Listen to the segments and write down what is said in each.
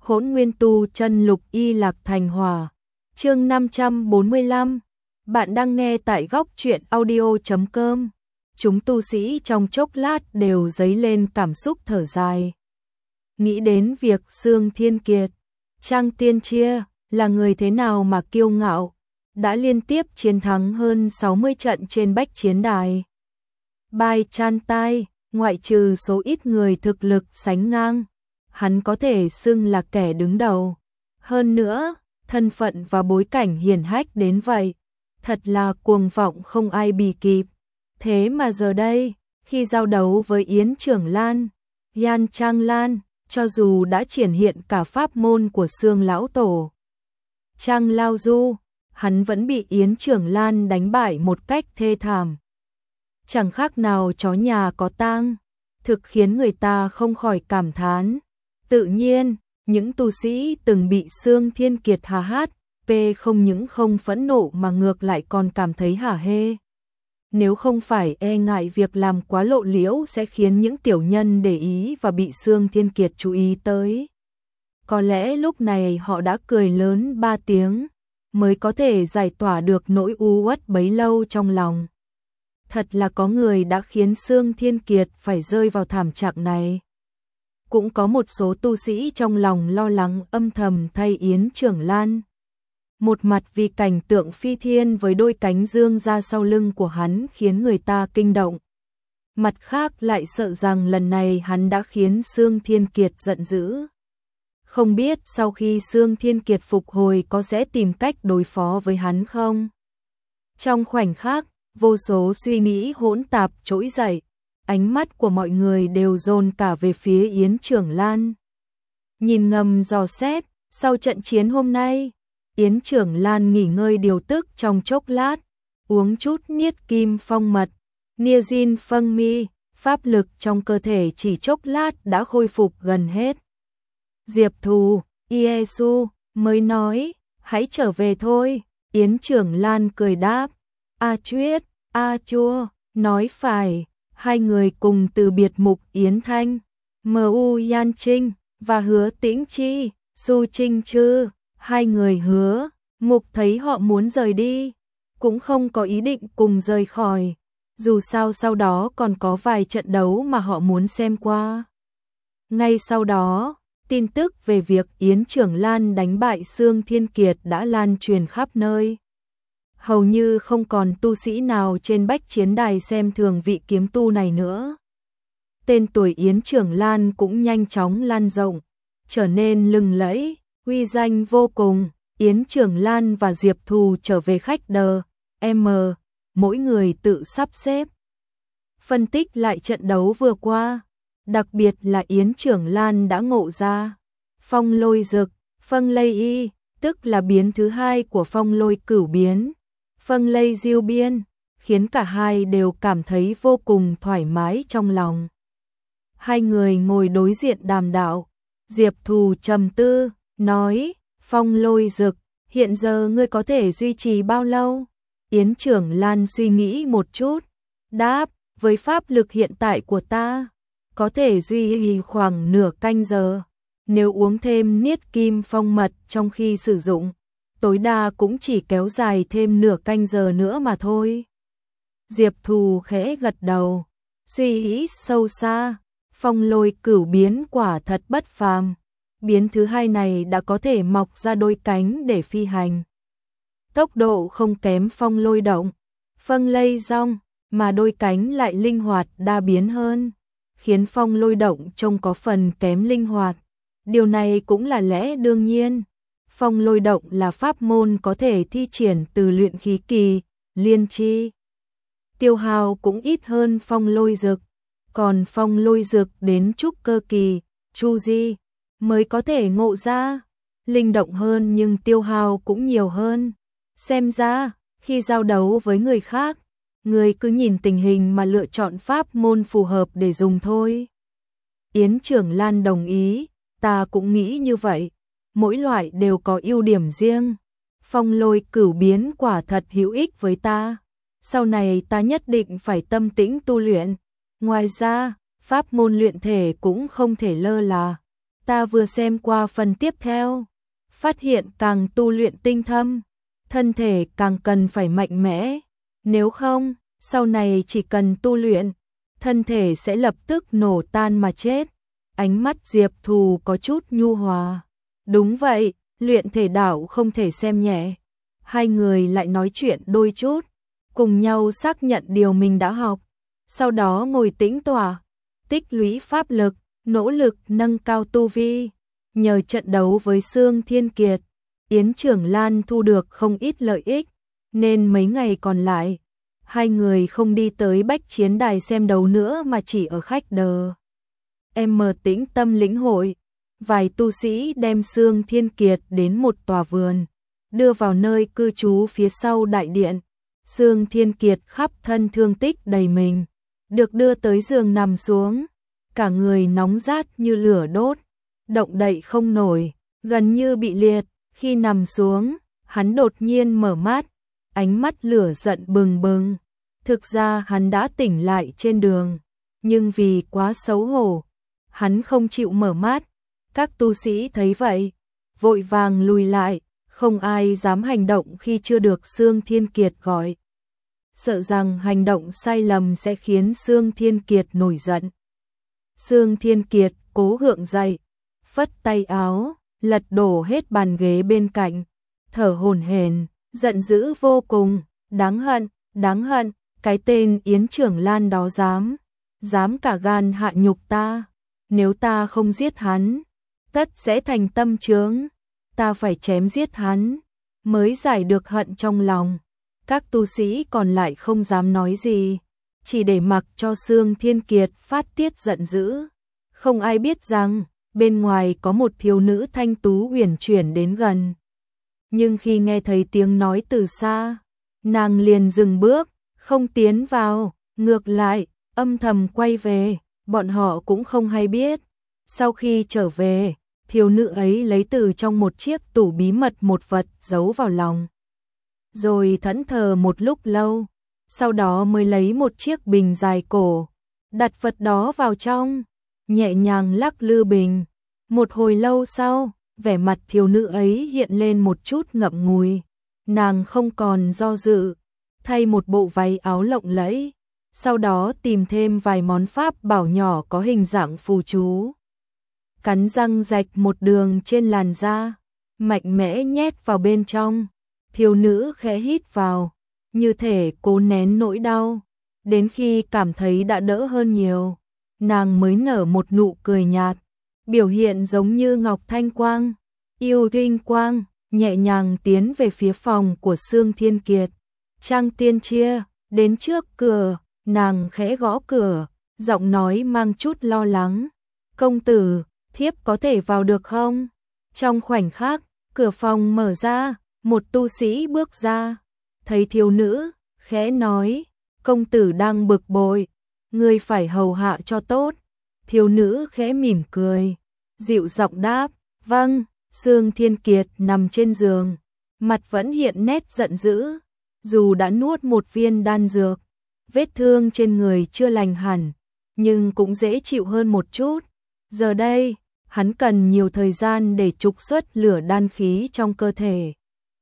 Hỗn Nguyên Tu Chân Lục Y Lạc Thành Hỏa. Chương 545. Bạn đang nghe tại góc truyện audio.com. Chúng tu sĩ trong chốc lát đều dấy lên cảm xúc thở dài. Nghĩ đến việc Xương Thiên Kiệt, Trang Tiên Chia là người thế nào mà kiêu ngạo, đã liên tiếp chiến thắng hơn 60 trận trên bách chiến đài. Bai Chan Tai, ngoại trừ số ít người thực lực sánh ngang, hắn có thể xưng là kẻ đứng đầu. Hơn nữa, thân phận và bối cảnh hiển hách đến vậy, thật là cuồng vọng không ai bì kịp. Thế mà giờ đây, khi giao đấu với Yến Trưởng Lan, Yan Trang Lan, cho dù đã triển hiện cả pháp môn của Xương Lão Tổ, Trang Lao Du, hắn vẫn bị Yến Trưởng Lan đánh bại một cách thê thảm. Chẳng khác nào chó nhà có tang, thực khiến người ta không khỏi cảm thán. Tự nhiên, những tu sĩ từng bị Xương Thiên Kiệt hà hát, không những không phẫn nộ mà ngược lại còn cảm thấy hả hê. Nếu không phải e ngại việc làm quá lộ liễu sẽ khiến những tiểu nhân để ý và bị Xương Thiên Kiệt chú ý tới, có lẽ lúc này họ đã cười lớn 3 tiếng, mới có thể giải tỏa được nỗi u uất bấy lâu trong lòng. Thật là có người đã khiến Xương Thiên Kiệt phải rơi vào thảm trạng này. Cũng có một số tu sĩ trong lòng lo lắng âm thầm thay Yến Trưởng Lan. Một mặt vì cảnh tượng phi thiên với đôi cánh dương ra sau lưng của hắn khiến người ta kinh động. Mặt khác lại sợ rằng lần này hắn đã khiến Xương Thiên Kiệt giận dữ. Không biết sau khi Xương Thiên Kiệt phục hồi có sẽ tìm cách đối phó với hắn không? Trong khoảnh khắc, vô số suy nghĩ hỗn tạp trỗi dậy, ánh mắt của mọi người đều dồn cả về phía Yến Trưởng Lan. Nhìn ngầm dò xét, sau trận chiến hôm nay, Yến Trưởng Lan nghỉ ngơi điều tức trong chốc lát, uống chút niết kim phong mật, nia jin phân mi, pháp lực trong cơ thể chỉ chốc lát đã khôi phục gần hết. Diệp Thù, Iesu mới nói, hãy trở về thôi. Yến Trưởng Lan cười đáp, A Chuyết, A Chua, nói phải. Hai người cùng từ biệt Mục Yến Thanh, M.U. Yan Trinh và Hứa Tĩnh Chi, Su Trinh Chư. Hai người hứa, Mục thấy họ muốn rời đi, cũng không có ý định cùng rời khỏi. Dù sao sau đó còn có vài trận đấu mà họ muốn xem qua. Ngay sau đó, tin tức về việc Yến Trưởng Lan đánh bại Xương Thiên Kiệt đã lan truyền khắp nơi. Hầu như không còn tu sĩ nào trên bách chiến đài xem thường vị kiếm tu này nữa. Tên tuổi Yến Trưởng Lan cũng nhanh chóng lan rộng, trở nên lừng lẫy, uy danh vô cùng. Yến Trưởng Lan và Diệp Thù trở về khách đờ, mỗi người tự sắp xếp. Phân tích lại trận đấu vừa qua, đặc biệt là Yến Trưởng Lan đã ngộ ra phong lôi dực, phân lây y, tức là biến thứ hai của phong lôi cửu biến. Phân lây diêu biên, khiến cả hai đều cảm thấy vô cùng thoải mái trong lòng. Hai người ngồi đối diện đàm đạo, Diệp Thù trầm tư, nói, phong lôi dực, hiện giờ ngươi có thể duy trì bao lâu? Yến Trưởng Lan suy nghĩ một chút, đáp, với pháp lực hiện tại của ta, có thể duy trì khoảng nửa canh giờ. Nếu uống thêm niết kim phong mật trong khi sử dụng, tối đa cũng chỉ kéo dài thêm nửa canh giờ nữa mà thôi. Diệp Thù khẽ gật đầu, suy nghĩ sâu xa, phong lôi cửu biến quả thật bất phàm. Biến thứ hai này đã có thể mọc ra đôi cánh để phi hành. Tốc độ không kém phong lôi động, phân lây rong, mà đôi cánh lại linh hoạt đa biến hơn, khiến phong lôi động trông có phần kém linh hoạt. Điều này cũng là lẽ đương nhiên. Phong lôi động là pháp môn có thể thi triển từ luyện khí kỳ, liên chi. Tiêu hao cũng ít hơn phong lôi dực, còn phong lôi dực đến trúc cơ kỳ, chu di, mới có thể ngộ ra. Linh động hơn nhưng tiêu hao cũng nhiều hơn. Xem ra, khi giao đấu với người khác, người cứ nhìn tình hình mà lựa chọn pháp môn phù hợp để dùng thôi. Yến Trưởng Lan đồng ý, ta cũng nghĩ như vậy. Mỗi loại đều có ưu điểm riêng. Phong lôi cửu biến quả thật hữu ích với ta. Sau này ta nhất định phải tâm tĩnh tu luyện. Ngoài ra, pháp môn luyện thể cũng không thể lơ là. Ta vừa xem qua phần tiếp theo, phát hiện càng tu luyện tinh thâm, thân thể càng cần phải mạnh mẽ, nếu không, sau này chỉ cần tu luyện, thân thể sẽ lập tức nổ tan mà chết. Ánh mắt Diệp Thù có chút nhu hòa. Đúng vậy, luyện thể đạo không thể xem nhẹ. Hai người lại nói chuyện đôi chút, cùng nhau xác nhận điều mình đã học, sau đó ngồi tĩnh tọa, tích lũy pháp lực, nỗ lực nâng cao tu vi. Nhờ trận đấu với Sương Thiên Kiệt, Yến Trưởng Lan thu được không ít lợi ích, nên mấy ngày còn lại, hai người không đi tới Bách Chiến Đài xem đấu nữa mà chỉ ở khách đờ. Tĩnh tâm lĩnh hội, vài tu sĩ đem Sương Thiên Kiệt đến một tòa vườn, đưa vào nơi cư trú phía sau đại điện. Sương Thiên Kiệt khắp thân thương tích đầy mình, được đưa tới giường nằm xuống, cả người nóng rát như lửa đốt, động đậy không nổi, gần như bị liệt. Khi nằm xuống, hắn đột nhiên mở mắt, ánh mắt lửa giận bừng bừng. Thực ra hắn đã tỉnh lại trên đường, nhưng vì quá xấu hổ, hắn không chịu mở mắt. Các tu sĩ thấy vậy, vội vàng lùi lại, không ai dám hành động khi chưa được Sương Thiên Kiệt gọi. Sợ rằng hành động sai lầm sẽ khiến Sương Thiên Kiệt nổi giận. Sương Thiên Kiệt cố gượng dậy, phất tay áo, lật đổ hết bàn ghế bên cạnh, thở hổn hển, giận dữ vô cùng, đáng hận, cái tên Yến Trưởng Lan đó dám cả gan hạ nhục ta, nếu ta không giết hắn, tất sẽ thành tâm chướng, ta phải chém giết hắn, mới giải được hận trong lòng. Các tu sĩ còn lại không dám nói gì, chỉ để mặc cho Sương Thiên Kiệt phát tiết giận dữ. Không ai biết rằng, bên ngoài có một thiếu nữ thanh tú uyển chuyển đến gần. Nhưng khi nghe thấy tiếng nói từ xa, nàng liền dừng bước, không tiến vào, ngược lại, âm thầm quay về, bọn họ cũng không hay biết. Sau khi trở về, thiếu nữ ấy lấy từ trong một chiếc tủ bí mật một vật giấu vào lòng. Rồi thẫn thờ một lúc lâu, sau đó mới lấy một chiếc bình dài cổ, đặt vật đó vào trong, nhẹ nhàng lắc lư bình. Một hồi lâu sau, vẻ mặt thiếu nữ ấy hiện lên một chút ngậm ngùi, nàng không còn do dự, thay một bộ váy áo lộng lẫy, sau đó tìm thêm vài món pháp bảo nhỏ có hình dạng phù chú. Cắn răng rạch một đường trên làn da, mạnh mẽ nhét vào bên trong. Thiếu nữ khẽ hít vào, như thể cố nén nỗi đau, đến khi cảm thấy đã đỡ hơn nhiều, nàng mới nở một nụ cười nhạt, biểu hiện giống như ngọc thanh quang, yêu tinh quang, nhẹ nhàng tiến về phía phòng của Sương Thiên Kiệt. Trang Tiên Chia đến trước cửa, nàng khẽ gõ cửa, giọng nói mang chút lo lắng. Công tử, thiếp có thể vào được không? Trong khoảnh khắc, cửa phòng mở ra, một tu sĩ bước ra, thấy thiếu nữ, khẽ nói, công tử đang bực bội, ngươi phải hầu hạ cho tốt. Thiếu nữ khẽ mỉm cười, dịu giọng đáp, vâng. Sương Thiên Kiệt nằm trên giường, mặt vẫn hiện nét giận dữ, dù đã nuốt một viên đan dược, vết thương trên người chưa lành hẳn, nhưng cũng dễ chịu hơn một chút. Giờ đây, hắn cần nhiều thời gian để trục xuất lửa đan khí trong cơ thể,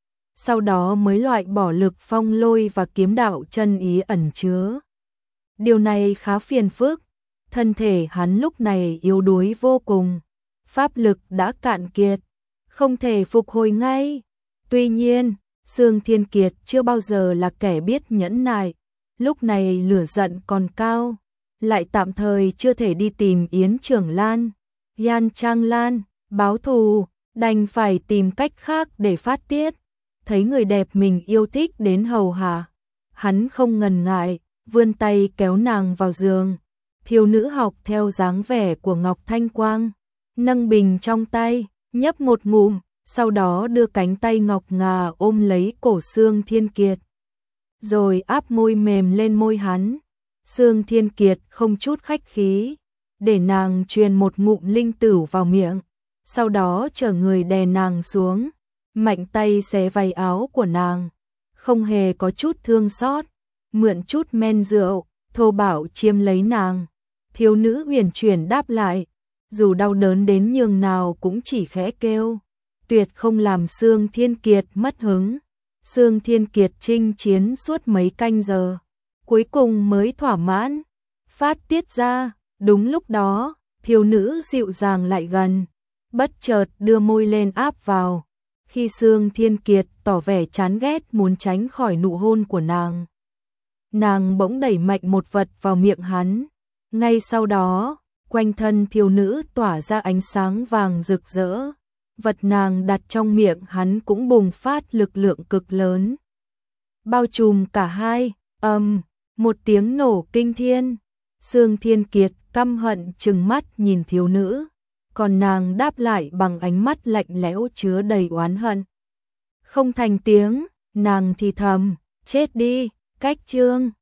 sau đó mới loại bỏ lực phong lôi và kiếm đạo chân ý ẩn chứa. Điều này khá phiền phức, thân thể hắn lúc này yếu đuối vô cùng, pháp lực đã cạn kiệt, không thể phục hồi ngay. Tuy nhiên, Sương Thiên Kiệt chưa bao giờ là kẻ biết nhẫn nại, lúc này lửa giận còn cao, lại tạm thời chưa thể đi tìm Yến Trưởng Lan, Yan Trang Lan, báo thù, đành phải tìm cách khác để phát tiết. Thấy người đẹp mình yêu thích đến hầu hạ, hắn không ngần ngại, vươn tay kéo nàng vào giường. Thiếu nữ học theo dáng vẻ của Ngọc Thanh Quang, nâng bình trong tay, nhấp một ngụm, sau đó đưa cánh tay ngọc ngà ôm lấy cổ Sương Thiên Kiệt, rồi áp môi mềm lên môi hắn. Sương Thiên Kiệt không chút khách khí, để nàng truyền một ngụm linh tửu vào miệng, sau đó chở người đè nàng xuống, mạnh tay xé váy áo của nàng, không hề có chút thương xót, mượn chút men rượu, thô bạo chiếm lấy nàng. Thiếu nữ uyển chuyển đáp lại, dù đau đớn đến nhường nào cũng chỉ khẽ kêu, tuyệt không làm Sương Thiên Kiệt mất hứng. Sương Thiên Kiệt chinh chiến suốt mấy canh giờ, cuối cùng mới thỏa mãn, phát tiết ra. Đúng lúc đó, thiếu nữ dịu dàng lại gần, bất chợt đưa môi lên áp vào. Khi Sương Thiên Kiệt tỏ vẻ chán ghét muốn tránh khỏi nụ hôn của nàng bỗng đẩy mạnh một vật vào miệng hắn. Ngay sau đó, quanh thân thiếu nữ tỏa ra ánh sáng vàng rực rỡ. Vật nàng đặt trong miệng hắn cũng bùng phát lực lượng cực lớn, bao trùm cả hai. Một tiếng nổ kinh thiên. Sương Thiên Kiệt căm hận trừng mắt nhìn thiếu nữ, còn nàng đáp lại bằng ánh mắt lạnh lẽo chứa đầy oán hận. Không thành tiếng, nàng thì thầm, chết đi, cách chương.